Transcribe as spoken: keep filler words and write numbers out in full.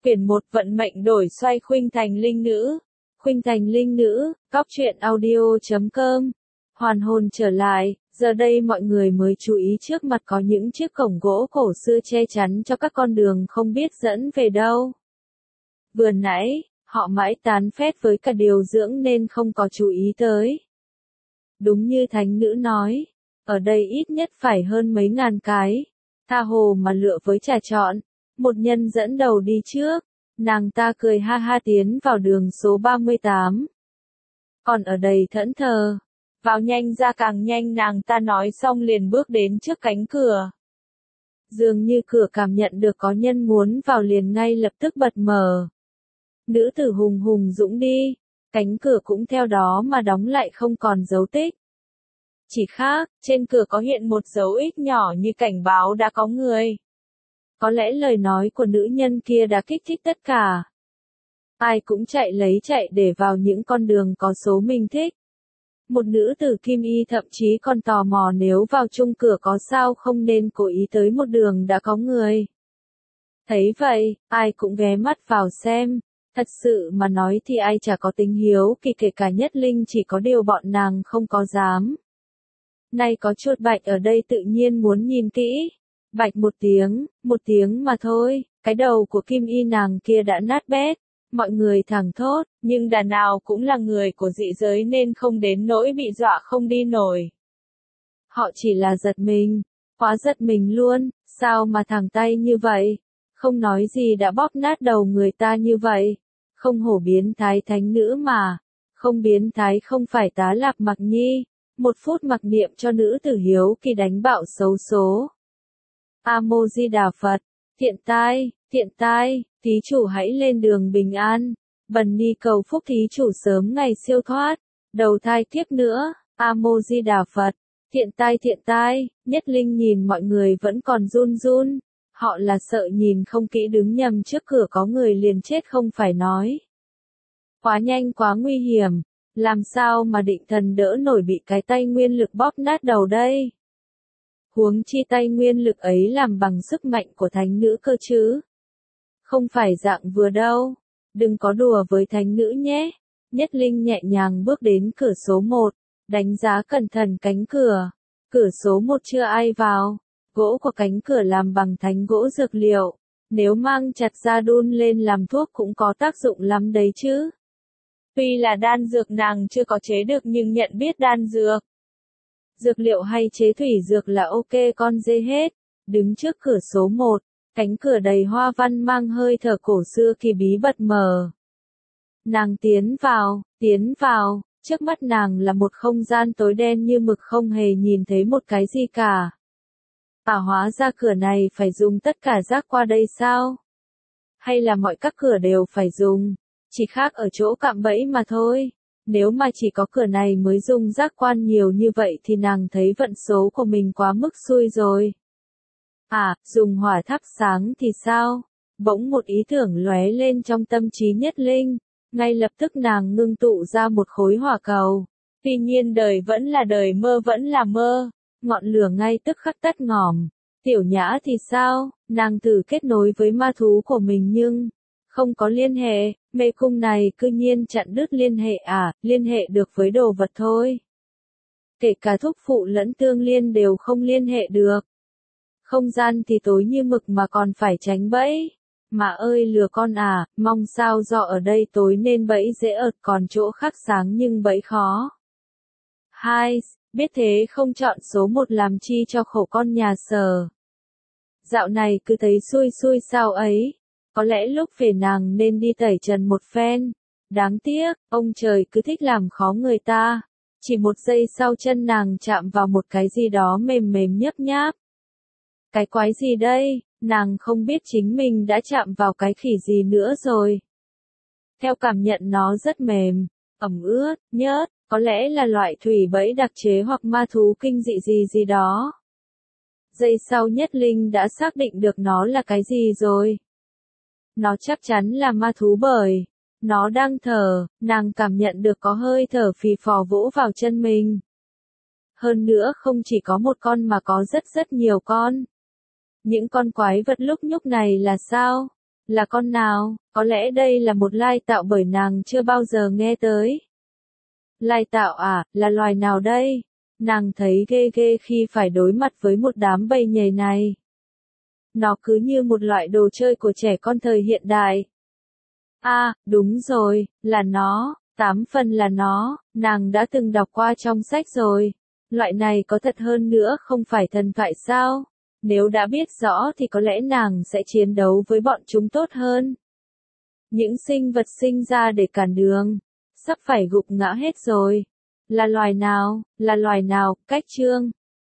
Quyển một Vận mệnh đổi xoay Khuynh Thành Linh Nữ. Khuynh Thành Linh Nữ, góc truyện audio chấm com. Hoàn hồn trở lại, giờ đây mọi người mới chú ý trước mặt có những chiếc cổng gỗ cổ xưa che chắn cho các con đường không biết dẫn về đâu. Vừa nãy, họ mãi tán phét với cả điều dưỡng nên không có chú ý tới. Đúng như thánh nữ nói, ở đây ít nhất phải hơn mấy ngàn cái, tha hồ mà lựa với trà chọn. Một nhân dẫn đầu đi trước, nàng ta cười ha ha tiến vào đường số ba mươi tám. Còn ở đây thẫn thờ, vào nhanh ra càng nhanh, nàng ta nói xong liền bước đến trước cánh cửa. Dường như cửa cảm nhận được có nhân muốn vào liền ngay lập tức bật mở. Nữ tử hùng hùng dũng đi, cánh cửa cũng theo đó mà đóng lại không còn dấu tích. Chỉ khác, trên cửa có hiện một dấu X nhỏ như cảnh báo đã có người. Có lẽ lời nói của nữ nhân kia đã kích thích tất cả. Ai cũng chạy lấy chạy để vào những con đường có số mình thích. Một nữ tử kim y thậm chí còn tò mò nếu vào chung cửa có sao không nên cố ý tới một đường đã có người. Thấy vậy, ai cũng ghé mắt vào xem. Thật sự mà nói thì ai chả có tính hiếu kỳ, kể cả Nhất Linh, chỉ có điều bọn nàng không có dám. Nay có chuột bạch ở đây tự nhiên muốn nhìn kỹ. Bạch một tiếng, một tiếng mà thôi, cái đầu của kim y nàng kia đã nát bét. Mọi người thẳng thốt, nhưng đàn nào cũng là người của dị giới nên không đến nỗi bị dọa không đi nổi. Họ chỉ là giật mình, quá giật mình luôn, sao mà thẳng tay như vậy, không nói gì đã bóp nát đầu người ta như vậy, không hổ biến thái thánh nữ mà, không biến thái không phải Tá Lạp Mặc Nhi, một phút mặc niệm cho nữ tử hiếu kỳ đánh bạo xấu số. A-mô-di-đà Phật, thiện tai, thiện tai, thí chủ hãy lên đường bình an, bần ni cầu phúc thí chủ sớm ngày siêu thoát, đầu thai kiếp nữa, A-mô-di-đà Phật, thiện tai thiện tai. Nhất Linh nhìn mọi người vẫn còn run run, họ là sợ nhìn không kỹ đứng nhầm trước cửa có người liền chết không phải nói. Quá nhanh quá nguy hiểm, làm sao mà định thần đỡ nổi bị cái tay nguyên lực bóp nát đầu đây. Huống chi tay nguyên lực ấy làm bằng sức mạnh của thánh nữ cơ chứ. Không phải dạng vừa đâu. Đừng có đùa với thánh nữ nhé. Nhất Linh nhẹ nhàng bước đến cửa số một, đánh giá cẩn thận cánh cửa. Cửa số một chưa ai vào. Gỗ của cánh cửa làm bằng thánh gỗ dược liệu. Nếu mang chặt ra đun lên làm thuốc cũng có tác dụng lắm đấy chứ. Tuy là đan dược nàng chưa có chế được nhưng nhận biết đan dược. Dược liệu hay chế thủy dược là ok con dê hết. Đứng trước cửa số một, cánh cửa đầy hoa văn mang hơi thở cổ xưa kỳ bí bật mở. Nàng tiến vào, tiến vào, trước mắt nàng là một không gian tối đen như mực, không hề nhìn thấy một cái gì cả. À, hóa ra cửa này phải dùng tất cả giác qua đây sao? Hay là mọi các cửa đều phải dùng, chỉ khác ở chỗ cạm bẫy mà thôi. Nếu mà chỉ có cửa này mới dùng giác quan nhiều như vậy thì nàng thấy vận số của mình quá mức xui rồi. À, dùng hỏa thắp sáng thì sao? Bỗng một ý tưởng lóe lên trong tâm trí Nhất Linh, ngay lập tức nàng ngưng tụ ra một khối hỏa cầu. Tuy nhiên đời vẫn là đời, mơ vẫn là mơ, ngọn lửa ngay tức khắc tắt ngòm. Tiểu Nhã thì sao? Nàng thử kết nối với ma thú của mình nhưng không có liên hệ, mê cung này cư nhiên chặn đứt liên hệ à, liên hệ được với đồ vật thôi. Kể cả thúc phụ lẫn tương liên đều không liên hệ được. Không gian thì tối như mực mà còn phải tránh bẫy. Mà ơi lừa con à, mong sao do ở đây tối nên bẫy dễ ợt, còn chỗ khác sáng nhưng bẫy khó. Hai, biết thế không chọn số một làm chi cho khổ con nhà Sở. Dạo này cứ thấy xui xui sao ấy. Có lẽ lúc về nàng nên đi tẩy trần một phen. Đáng tiếc, ông trời cứ thích làm khó người ta. Chỉ một giây sau chân nàng chạm vào một cái gì đó mềm mềm nhấp nháp. Cái quái gì đây, nàng không biết chính mình đã chạm vào cái khỉ gì nữa rồi. Theo cảm nhận nó rất mềm, ẩm ướt, nhớt, có lẽ là loại thủy bẫy đặc chế hoặc ma thú kinh dị gì gì đó. Giây sau Nhất Linh đã xác định được nó là cái gì rồi. Nó chắc chắn là ma thú bởi nó đang thở, nàng cảm nhận được có hơi thở phì phò vỗ vào chân mình. Hơn nữa không chỉ có một con mà có rất rất nhiều con. Những con quái vật lúc nhúc này là sao? Là con nào? Có lẽ đây là một lai tạo bởi nàng chưa bao giờ nghe tới. Lai tạo à, là loài nào đây? Nàng thấy ghê ghê khi phải đối mặt với một đám bầy nhầy này. Nó cứ như một loại đồ chơi của trẻ con thời hiện đại. À, đúng rồi, là nó, tám phần là nó, nàng đã từng đọc qua trong sách rồi. Loại này có thật hơn nữa không phải thần thoại sao? Nếu đã biết rõ thì có lẽ nàng sẽ chiến đấu với bọn chúng tốt hơn. Những sinh vật sinh ra để cản đường, sắp phải gục ngã hết rồi. Là loài nào, là loài nào, cách chương.